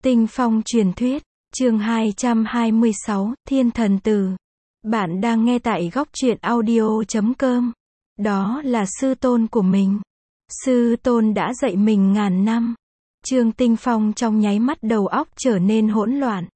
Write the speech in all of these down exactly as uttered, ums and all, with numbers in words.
Tinh Phong truyền thuyết, chương hai trăm hai mươi sáu, Thiên Thần Tử. Bạn đang nghe tại góc truyện audio chấm com. Đó là sư tôn của mình. Sư tôn đã dạy mình ngàn năm. Trương Tinh Phong trong nháy mắt đầu óc trở nên hỗn loạn.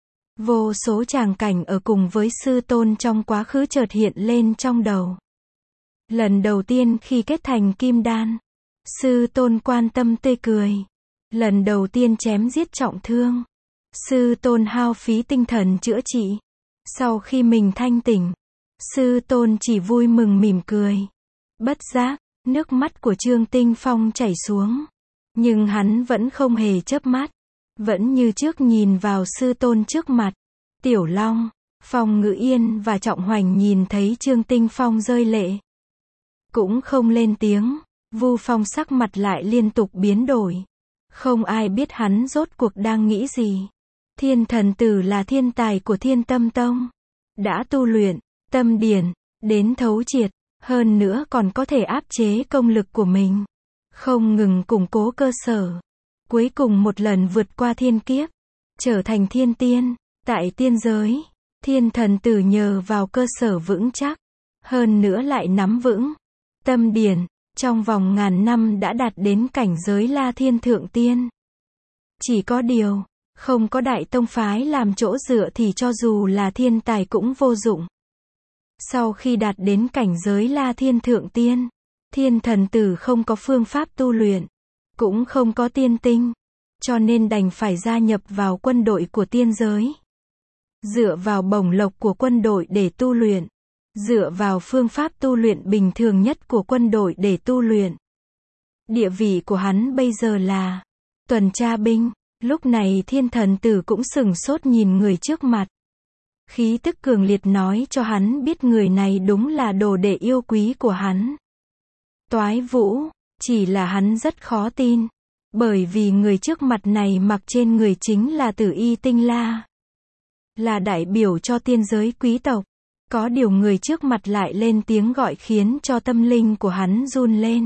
Vô số tràng cảnh ở cùng với sư tôn trong quá khứ chợt hiện lên trong đầu. Lần đầu tiên khi kết thành kim đan, sư tôn quan tâm tươi cười. Lần đầu tiên chém giết trọng thương, sư tôn hao phí tinh thần chữa trị. Sau khi mình thanh tỉnh, sư tôn chỉ vui mừng mỉm cười. Bất giác, nước mắt của Trương Tinh Phong chảy xuống. Nhưng hắn vẫn không hề chớp mắt, vẫn như trước nhìn vào sư tôn trước mặt. Tiểu Long, Phong Ngữ Yên và Trọng Hoành nhìn thấy Trương Tinh Phong rơi lệ, cũng không lên tiếng. Vu Phong sắc mặt lại liên tục biến đổi. Không ai biết hắn rốt cuộc đang nghĩ gì. Thiên Thần Tử là thiên tài của Thiên Tâm Tông, đã tu luyện tâm điển đến thấu triệt, hơn nữa còn có thể áp chế công lực của mình, không ngừng củng cố cơ sở, cuối cùng một lần vượt qua thiên kiếp, trở thành thiên tiên. Tại tiên giới, Thiên Thần Tử nhờ vào cơ sở vững chắc, hơn nữa lại nắm vững tâm điển, trong vòng ngàn năm đã đạt đến cảnh giới La Thiên Thượng Tiên. Chỉ có điều, không có đại tông phái làm chỗ dựa thì cho dù là thiên tài cũng vô dụng. Sau khi đạt đến cảnh giới La Thiên Thượng Tiên, Thiên Thần Tử không có phương pháp tu luyện, cũng không có tiên tinh, cho nên đành phải gia nhập vào quân đội của tiên giới. Dựa vào bổng lộc của quân đội để tu luyện, dựa vào phương pháp tu luyện bình thường nhất của quân đội để tu luyện. Địa vị của hắn bây giờ là tuần tra binh. Lúc này Thiên Thần Tử cũng sửng sốt nhìn người trước mặt. Khí tức cường liệt nói cho hắn biết người này đúng là đồ đệ yêu quý của hắn. Toái Vũ, chỉ là hắn rất khó tin, bởi vì người trước mặt này mặc trên người chính là Tử Y Tinh La, là đại biểu cho tiên giới quý tộc. Có điều người trước mặt lại lên tiếng gọi khiến cho tâm linh của hắn run lên.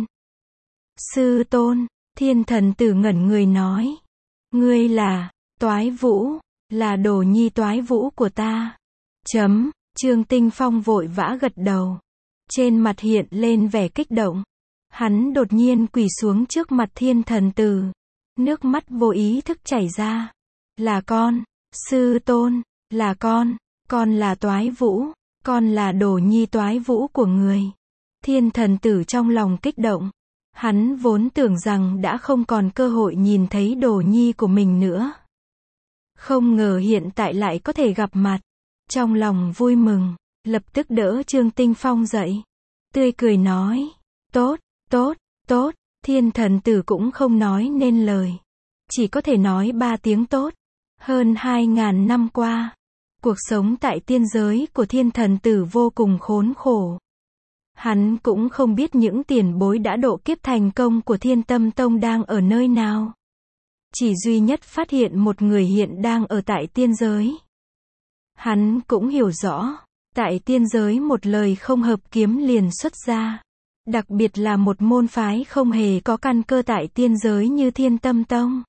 Sư tôn, Thiên Thần Tử ngẩn người nói. Ngươi là Toái Vũ, là đồ nhi Toái Vũ của ta. Chấm, Trương Tinh Phong vội vã gật đầu. Trên mặt hiện lên vẻ kích động. Hắn đột nhiên quỳ xuống trước mặt Thiên Thần Tử. Nước mắt vô ý thức chảy ra. Là con, sư tôn, là con, con là Toái Vũ, con là đồ nhi Toái Vũ của người. Thiên Thần Tử trong lòng kích động. Hắn vốn tưởng rằng đã không còn cơ hội nhìn thấy đồ nhi của mình nữa. Không ngờ hiện tại lại có thể gặp mặt. Trong lòng vui mừng, lập tức đỡ Trương Tinh Phong dậy. Tươi cười nói, tốt, tốt, tốt. Thiên Thần Tử cũng không nói nên lời, chỉ có thể nói ba tiếng tốt. Hơn hai ngàn năm qua, cuộc sống tại tiên giới của Thiên Thần Tử vô cùng khốn khổ. Hắn cũng không biết những tiền bối đã độ kiếp thành công của Thiên Tâm Tông đang ở nơi nào. Chỉ duy nhất phát hiện một người hiện đang ở tại tiên giới. Hắn cũng hiểu rõ, tại tiên giới một lời không hợp kiếm liền xuất ra. Đặc biệt là một môn phái không hề có căn cơ tại tiên giới như Thiên Tâm Tông.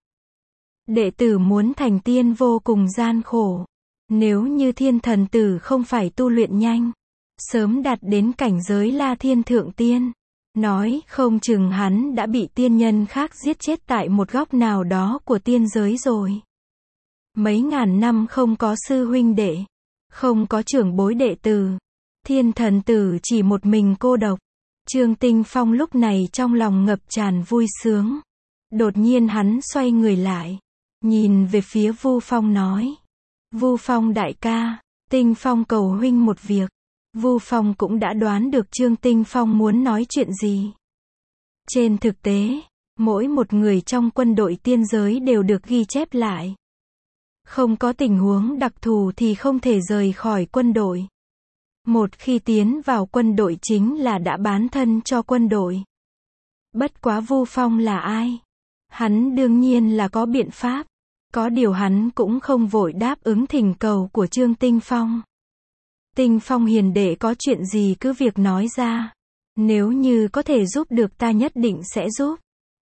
Đệ tử muốn thành tiên vô cùng gian khổ. Nếu như Thiên Thần Tử không phải tu luyện nhanh, sớm đạt đến cảnh giới La Thiên Thượng Tiên, nói không chừng hắn đã bị tiên nhân khác giết chết tại một góc nào đó của tiên giới rồi. Mấy ngàn năm không có sư huynh đệ, không có trưởng bối đệ tử, Thiên Thần Tử chỉ một mình cô độc. Trương Tinh Phong lúc này trong lòng ngập tràn vui sướng. Đột nhiên hắn xoay người lại, nhìn về phía Vu Phong nói. Vu Phong đại ca, Tinh Phong cầu huynh một việc. Vu Phong cũng đã đoán được Trương Tinh Phong muốn nói chuyện gì. Trên thực tế, mỗi một người trong quân đội tiên giới đều được ghi chép lại. Không có tình huống đặc thù thì không thể rời khỏi quân đội. Một khi tiến vào quân đội chính là đã bán thân cho quân đội. Bất quá Vu Phong là ai? Hắn đương nhiên là có biện pháp. Có điều hắn cũng không vội đáp ứng thỉnh cầu của Trương Tinh Phong. Tinh Phong hiền đệ có chuyện gì cứ việc nói ra. Nếu như có thể giúp được ta nhất định sẽ giúp.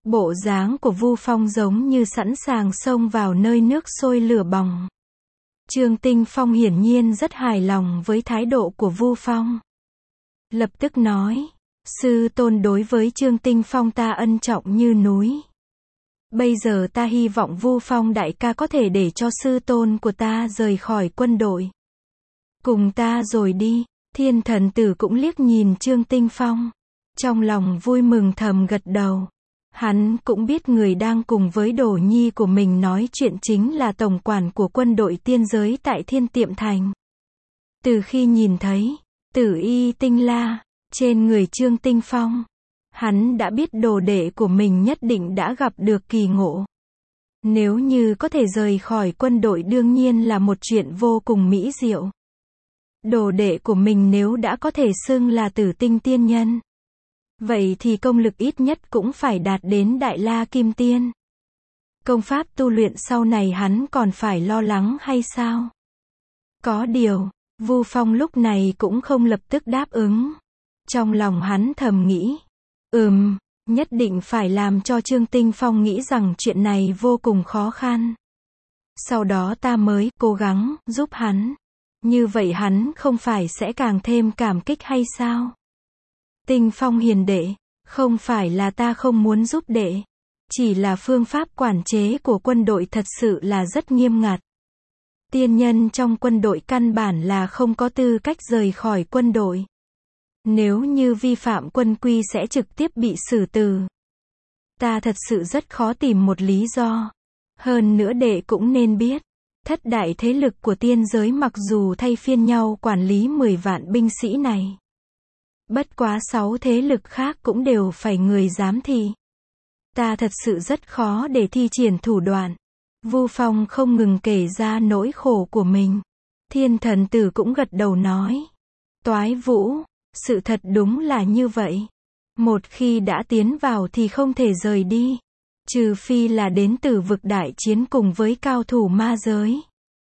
Bộ dáng của Vu Phong giống như sẵn sàng xông vào nơi nước sôi lửa bỏng. Trương Tinh Phong hiển nhiên rất hài lòng với thái độ của Vu Phong. Lập tức nói, sư tôn đối với Trương Tinh Phong ta ân trọng như núi. Bây giờ ta hy vọng Vu Phong đại ca có thể để cho sư tôn của ta rời khỏi quân đội. Cùng ta rồi đi. Thiên thần tử cũng liếc nhìn Trương Tinh Phong. Trong lòng vui mừng thầm gật đầu. Hắn cũng biết người đang cùng với đồ nhi của mình nói chuyện chính là tổng quản của quân đội tiên giới tại Thiên Tiệm Thành. Từ khi nhìn thấy Tử Y Tinh La trên người Trương Tinh Phong, hắn đã biết đồ đệ của mình nhất định đã gặp được kỳ ngộ. Nếu như có thể rời khỏi quân đội đương nhiên là một chuyện vô cùng mỹ diệu. Đồ đệ của mình nếu đã có thể xưng là Tử Tinh tiên nhân, vậy thì công lực ít nhất cũng phải đạt đến Đại La Kim Tiên. Công pháp tu luyện sau này hắn còn phải lo lắng hay sao? Có điều, Vu Phong lúc này cũng không lập tức đáp ứng. Trong lòng hắn thầm nghĩ, ừm, nhất định phải làm cho Trương Tinh Phong nghĩ rằng chuyện này vô cùng khó khăn. Sau đó ta mới cố gắng giúp hắn. Như vậy hắn không phải sẽ càng thêm cảm kích hay sao? Tinh Phong hiền đệ, không phải là ta không muốn giúp đệ. Chỉ là phương pháp quản chế của quân đội thật sự là rất nghiêm ngặt. Tiên nhân trong quân đội căn bản là không có tư cách rời khỏi quân đội. Nếu như vi phạm quân quy sẽ trực tiếp bị xử tử. Ta thật sự rất khó tìm một lý do. Hơn nữa đệ cũng nên biết, thất đại thế lực của tiên giới mặc dù thay phiên nhau quản lý mười vạn binh sĩ này. Bất quá sáu thế lực khác cũng đều phải người giám thị. Ta thật sự rất khó để thi triển thủ đoạn. Vu Phong không ngừng kể ra nỗi khổ của mình. Thiên thần tử cũng gật đầu nói. Toái Vũ, sự thật đúng là như vậy. Một khi đã tiến vào thì không thể rời đi. Trừ phi là đến Tử Vực đại chiến cùng với cao thủ ma giới.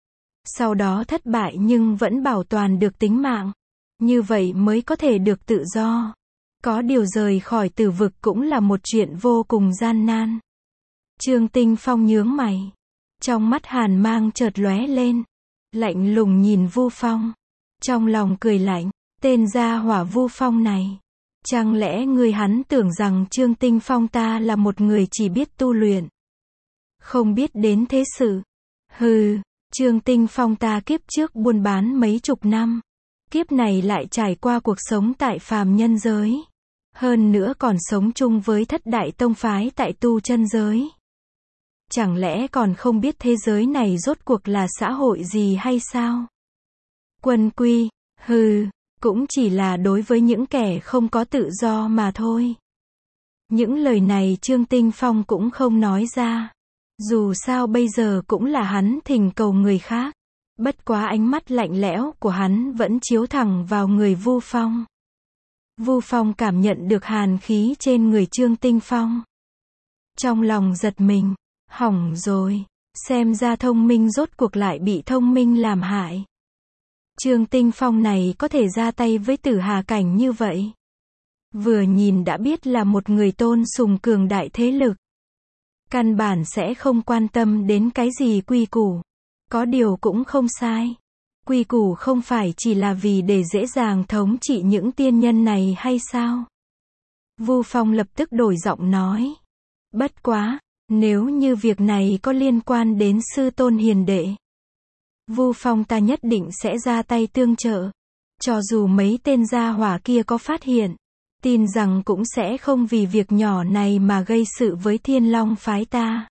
Sau đó thất bại nhưng vẫn bảo toàn được tính mạng. Như vậy mới có thể được tự do. Có điều rời khỏi Tử Vực cũng là một chuyện vô cùng gian nan. Trương Tinh Phong nhướng mày. Trong mắt hàn mang chợt lóe lên. Lạnh lùng nhìn Vu Phong. Trong lòng cười lạnh. Tên gia hỏa Vu Phong này. Chẳng lẽ ngươi hắn tưởng rằng Trương Tinh Phong ta là một người chỉ biết tu luyện, không biết đến thế sự. Hừ, Trương Tinh Phong ta kiếp trước buôn bán mấy chục năm. Kiếp này lại trải qua cuộc sống tại phàm nhân giới. Hơn nữa còn sống chung với thất đại tông phái tại tu chân giới. Chẳng lẽ còn không biết thế giới này rốt cuộc là xã hội gì hay sao? Quân quy, hừ, cũng chỉ là đối với những kẻ không có tự do mà thôi. Những lời này Trương Tinh Phong cũng không nói ra. Dù sao bây giờ cũng là hắn thỉnh cầu người khác. Bất quá ánh mắt lạnh lẽo của hắn vẫn chiếu thẳng vào người Vu Phong. Vu Phong cảm nhận được hàn khí trên người Trương Tinh Phong. Trong lòng giật mình, hỏng rồi, xem ra thông minh rốt cuộc lại bị thông minh làm hại. Trương Tinh Phong này có thể ra tay với Tử Hà cảnh như vậy. Vừa nhìn đã biết là một người tôn sùng cường đại thế lực. Căn bản sẽ không quan tâm đến cái gì quy củ. Có điều cũng không sai. Quy củ không phải chỉ là vì để dễ dàng thống trị những tiên nhân này hay sao? Vu Phong lập tức đổi giọng nói. Bất quá, nếu như việc này có liên quan đến sư tôn hiền đệ, Vu Phong ta nhất định sẽ ra tay tương trợ. Cho dù mấy tên gia hỏa kia có phát hiện, tin rằng cũng sẽ không vì việc nhỏ này mà gây sự với Thiên Long phái ta.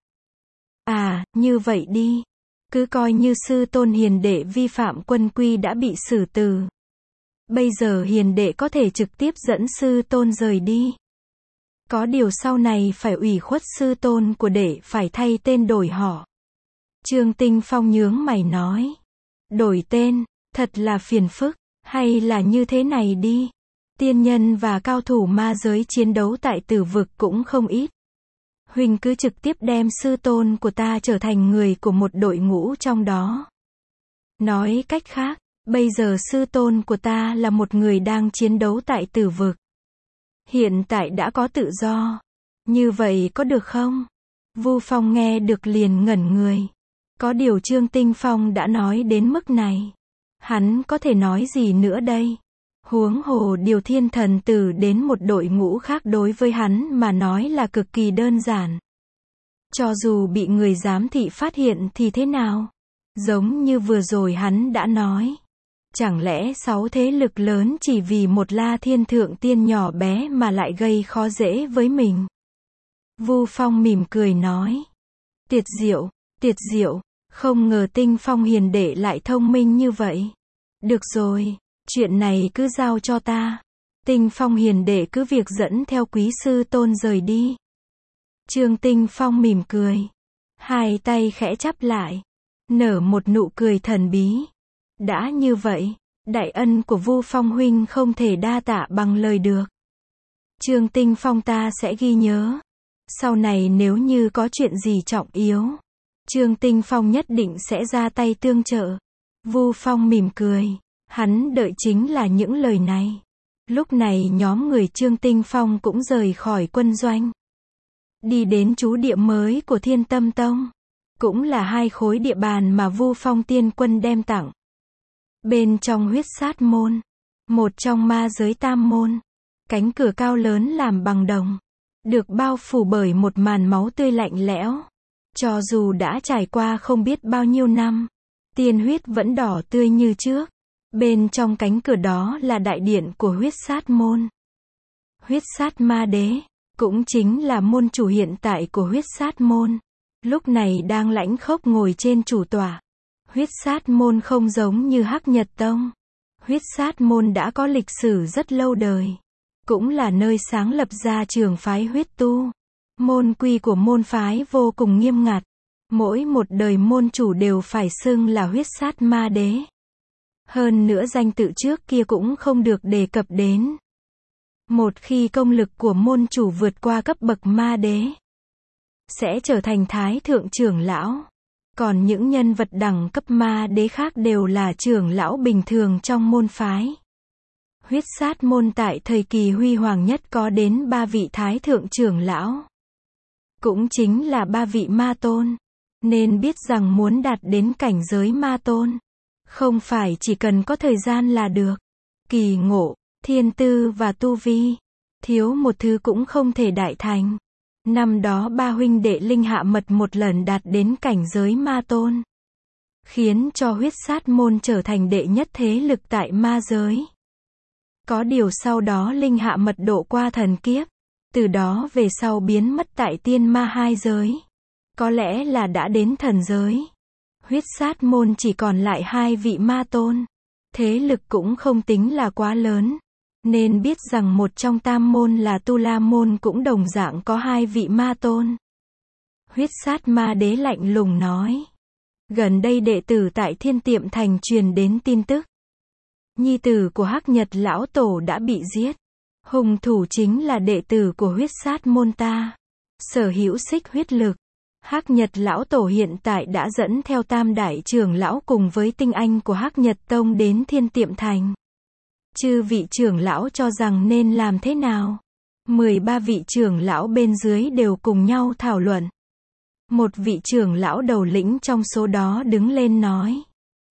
À, như vậy đi. Cứ coi như sư tôn hiền đệ vi phạm quân quy đã bị xử tử. Bây giờ hiền đệ có thể trực tiếp dẫn sư tôn rời đi. Có điều sau này phải ủy khuất sư tôn của đệ phải thay tên đổi họ. Trương Tinh Phong nhướng mày nói. Đổi tên, thật là phiền phức, hay là như thế này đi. Tiên nhân và cao thủ ma giới chiến đấu tại Tử Vực cũng không ít. Huynh cứ trực tiếp đem sư tôn của ta trở thành người của một đội ngũ trong đó. Nói cách khác, bây giờ sư tôn của ta là một người đang chiến đấu tại Tử Vực. Hiện tại đã có tự do. Như vậy có được không? Vu Phong nghe được liền ngẩn người. Có điều Trương Tinh Phong đã nói đến mức này. Hắn có thể nói gì nữa đây? Huống hồ điều thiên thần tử đến một đội ngũ khác đối với hắn mà nói là cực kỳ đơn giản. Cho dù bị người giám thị phát hiện thì thế nào? Giống như vừa rồi hắn đã nói. Chẳng lẽ sáu thế lực lớn chỉ vì một La Thiên Thượng Tiên nhỏ bé mà lại gây khó dễ với mình? Vu Phong mỉm cười nói. Tiệt diệu, tiệt diệu, không ngờ Tinh Phong hiền đệ lại thông minh như vậy. Được rồi, chuyện này cứ giao cho ta. Tinh Phong hiền đệ cứ việc dẫn theo quý sư tôn rời đi. Trương Tinh Phong mỉm cười. Hai tay khẽ chắp lại. Nở một nụ cười thần bí. Đã như vậy, đại ân của Vu Phong huynh không thể đa tạ bằng lời được. Trương Tinh Phong ta sẽ ghi nhớ. Sau này nếu như có chuyện gì trọng yếu, Trương Tinh Phong nhất định sẽ ra tay tương trợ. Vu Phong mỉm cười. Hắn đợi chính là những lời này. Lúc này nhóm người Trương Tinh Phong cũng rời khỏi quân doanh. Đi đến trú địa mới của Thiên Tâm Tông. Cũng là hai khối địa bàn mà Vu Phong tiên quân đem tặng. Bên trong huyết sát môn. Một trong ma giới tam môn. Cánh cửa cao lớn làm bằng đồng. Được bao phủ bởi một màn máu tươi lạnh lẽo. Cho dù đã trải qua không biết bao nhiêu năm. Tiên huyết vẫn đỏ tươi như trước. Bên trong cánh cửa đó là đại điện của huyết sát môn. Huyết sát ma đế. Cũng chính là môn chủ hiện tại của huyết sát môn. Lúc này đang lãnh khốc ngồi trên chủ tọa. Huyết sát môn không giống như Hắc Nhật Tông. Huyết sát môn đã có lịch sử rất lâu đời. Cũng là nơi sáng lập ra trường phái huyết tu. Môn quy của môn phái vô cùng nghiêm ngặt. Mỗi một đời môn chủ đều phải xưng là huyết sát ma đế. Hơn nữa danh tự trước kia cũng không được đề cập đến. Một khi công lực của môn chủ vượt qua cấp bậc ma đế, sẽ trở thành thái thượng trưởng lão. Còn những nhân vật đẳng cấp ma đế khác đều là trưởng lão bình thường trong môn phái. Huyết sát môn tại thời kỳ huy hoàng nhất có đến ba vị thái thượng trưởng lão. Cũng chính là ba vị ma tôn. Nên biết rằng muốn đạt đến cảnh giới ma tôn, không phải chỉ cần có thời gian là được. Kỳ ngộ, thiên tư và tu vi, thiếu một thứ cũng không thể đại thành. Năm đó ba huynh đệ Linh Hạ Mật một lần đạt đến cảnh giới ma tôn, khiến cho huyết sát môn trở thành đệ nhất thế lực tại ma giới. Có điều sau đó Linh Hạ Mật độ qua thần kiếp, từ đó về sau biến mất tại tiên ma hai giới. Có lẽ là đã đến thần giới. Huyết sát môn chỉ còn lại hai vị ma tôn. Thế lực cũng không tính là quá lớn. Nên biết rằng một trong tam môn là Tu La môn cũng đồng dạng có hai vị ma tôn. Huyết sát ma đế lạnh lùng nói. Gần đây đệ tử tại Thiên Tiệm Thành truyền đến tin tức. Nhi tử của Hắc Nhật lão tổ đã bị giết. Hung thủ chính là đệ tử của huyết sát môn ta. Sở hữu xích huyết lực. Hắc Nhật lão tổ hiện tại đã dẫn theo tam đại trưởng lão cùng với tinh anh của Hắc Nhật Tông đến Thiên Tiệm Thành. Chư vị trưởng lão cho rằng nên làm thế nào? mười ba vị trưởng lão bên dưới đều cùng nhau thảo luận. Một vị trưởng lão đầu lĩnh trong số đó đứng lên nói.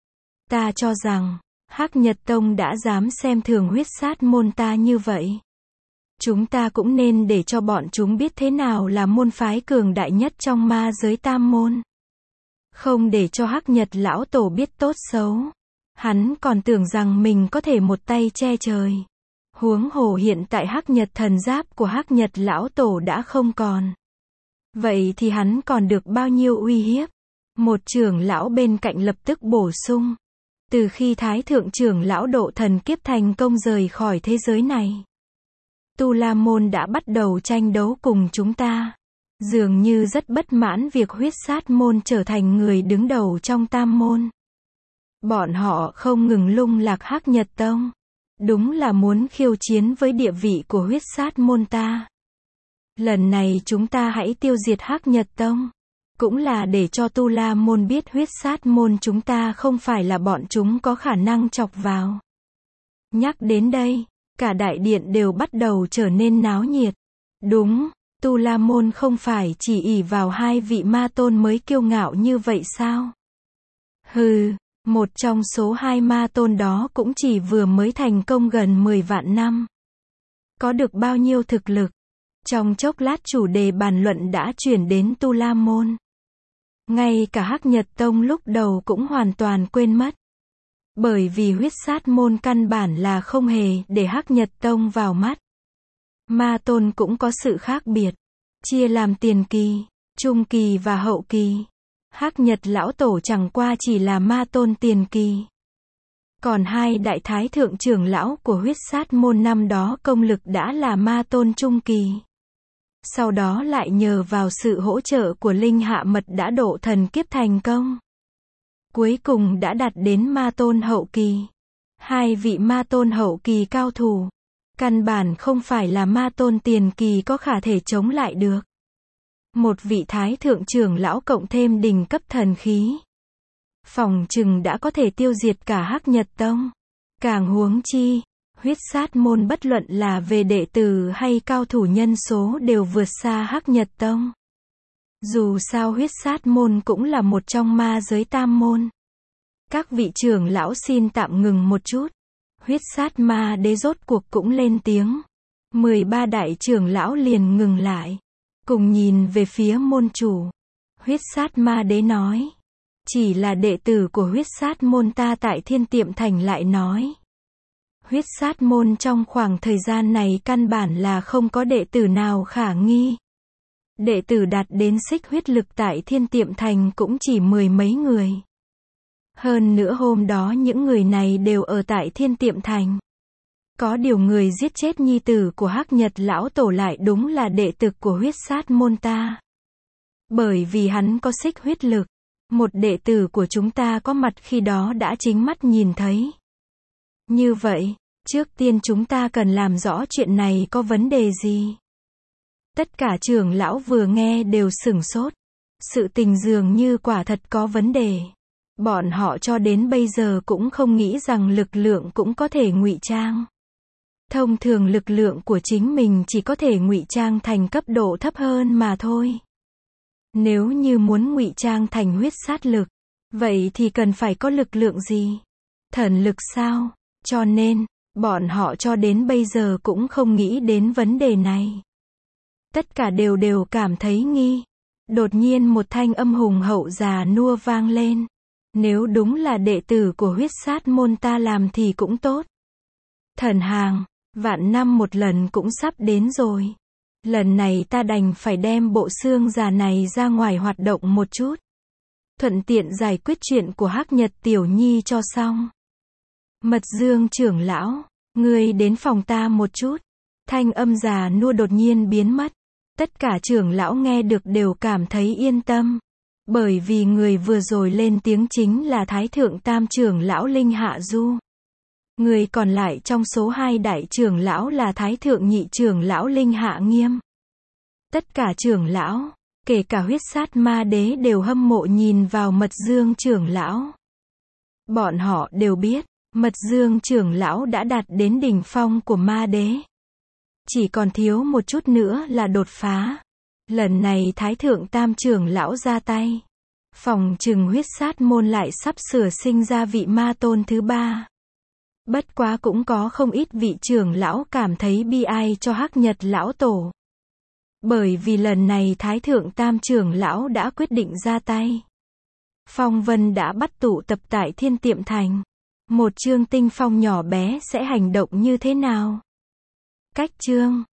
Ta cho rằng, Hắc Nhật Tông đã dám xem thường huyết sát môn ta như vậy. Chúng ta cũng nên để cho bọn chúng biết thế nào là môn phái cường đại nhất trong ma giới tam môn. Không để cho Hắc Nhật lão tổ biết tốt xấu. Hắn còn tưởng rằng mình có thể một tay che trời. Huống hồ hiện tại Hắc Nhật thần giáp của Hắc Nhật lão tổ đã không còn. Vậy thì hắn còn được bao nhiêu uy hiếp? Một trưởng lão bên cạnh lập tức bổ sung. Từ khi Thái Thượng trưởng lão độ thần kiếp thành công rời khỏi thế giới này, Tu La môn đã bắt đầu tranh đấu cùng chúng ta. Dường như rất bất mãn việc huyết sát môn trở thành người đứng đầu trong tam môn. Bọn họ không ngừng lung lạc Hắc Nhật Tông. Đúng là muốn khiêu chiến với địa vị của huyết sát môn ta. Lần này chúng ta hãy tiêu diệt Hắc Nhật Tông. Cũng là để cho Tu La môn biết huyết sát môn chúng ta không phải là bọn chúng có khả năng chọc vào. Nhắc đến đây, cả đại điện đều bắt đầu trở nên náo nhiệt. Đúng, Tu La Môn không phải chỉ ỷ vào hai vị ma tôn mới kiêu ngạo như vậy sao? Hừ, một trong số hai ma tôn đó cũng chỉ vừa mới thành công gần mười vạn năm. Có được bao nhiêu thực lực? Trong chốc lát chủ đề bàn luận đã chuyển đến Tu La Môn. Ngay cả Hắc Nhật Tông lúc đầu cũng hoàn toàn quên mất. Bởi vì huyết sát môn căn bản là không hề để Hắc Nhật Tông vào mắt. Ma tôn cũng có sự khác biệt. Chia làm tiền kỳ, trung kỳ và hậu kỳ. Hắc Nhật lão tổ chẳng qua chỉ là ma tôn tiền kỳ. Còn hai đại thái thượng trưởng lão của huyết sát môn năm đó công lực đã là ma tôn trung kỳ. Sau đó lại nhờ vào sự hỗ trợ của Linh Hạ Mật đã độ thần kiếp thành công. Cuối cùng đã đạt đến ma tôn hậu kỳ. Hai vị ma tôn hậu kỳ cao thủ. Căn bản không phải là ma tôn tiền kỳ có khả thể chống lại được. Một vị thái thượng trưởng lão cộng thêm đỉnh cấp thần khí. Phòng chừng đã có thể tiêu diệt cả Hắc Nhật Tông. Càng huống chi, huyết sát môn bất luận là về đệ tử hay cao thủ nhân số đều vượt xa Hắc Nhật Tông. Dù sao huyết sát môn cũng là một trong ma giới tam môn. Các vị trưởng lão xin tạm ngừng một chút. Huyết sát ma đế rốt cuộc cũng lên tiếng. mười ba đại trưởng lão liền ngừng lại. Cùng nhìn về phía môn chủ. Huyết sát ma đế nói. Chỉ là đệ tử của huyết sát môn ta tại Thiên Tiệm Thành lại nói. Huyết sát môn trong khoảng thời gian này căn bản là không có đệ tử nào khả nghi. Đệ tử đạt đến xích huyết lực tại Thiên Tiệm Thành cũng chỉ mười mấy người. Hơn nữa hôm đó những người này đều ở tại Thiên Tiệm Thành. Có điều người giết chết nhi tử của Hắc Nhật lão tổ lại đúng là đệ tử của huyết sát môn ta. Bởi vì hắn có xích huyết lực. Một đệ tử của chúng ta có mặt khi đó đã chính mắt nhìn thấy. Như vậy, trước tiên chúng ta cần làm rõ chuyện này có vấn đề gì. Tất cả trưởng lão vừa nghe đều sửng sốt. Sự tình dường như quả thật có vấn đề. Bọn họ cho đến bây giờ cũng không nghĩ rằng lực lượng cũng có thể ngụy trang. Thông thường lực lượng của chính mình chỉ có thể ngụy trang thành cấp độ thấp hơn mà thôi. Nếu như muốn ngụy trang thành huyết sát lực, vậy thì cần phải có lực lượng gì? Thần lực sao? Cho nên, bọn họ cho đến bây giờ cũng không nghĩ đến vấn đề này. Tất cả đều đều cảm thấy nghi. Đột nhiên một thanh âm hùng hậu già nua vang lên. Nếu đúng là đệ tử của huyết sát môn ta làm thì cũng tốt. Thần hàng, vạn năm một lần cũng sắp đến rồi. Lần này ta đành phải đem bộ xương già này ra ngoài hoạt động một chút. Thuận tiện giải quyết chuyện của Hắc Nhật Tiểu Nhi cho xong. Mật Dương trưởng lão, ngươi đến phòng ta một chút. Thanh âm già nua đột nhiên biến mất. Tất cả trưởng lão nghe được đều cảm thấy yên tâm. Bởi vì người vừa rồi lên tiếng chính là Thái Thượng Tam trưởng lão Linh Hạ Du. Người còn lại trong số hai đại trưởng lão là Thái Thượng Nhị trưởng lão Linh Hạ Nghiêm. Tất cả trưởng lão, kể cả huyết sát ma đế đều hâm mộ nhìn vào Mật Dương trưởng lão. Bọn họ đều biết, Mật Dương trưởng lão đã đạt đến đỉnh phong của ma đế. Chỉ còn thiếu một chút nữa là đột phá. Lần này Thái Thượng Tam trưởng lão ra tay. Phòng trừng huyết sát môn lại sắp sửa sinh ra vị ma tôn thứ ba. Bất quá cũng có không ít vị trưởng lão cảm thấy bi ai cho Hắc Nhật lão tổ. Bởi vì lần này Thái Thượng Tam trưởng lão đã quyết định ra tay. Phong vân đã bắt tụ tập tại Thiên Tiệm Thành. Một Trương Tinh Phong nhỏ bé sẽ hành động như thế nào? Cách chương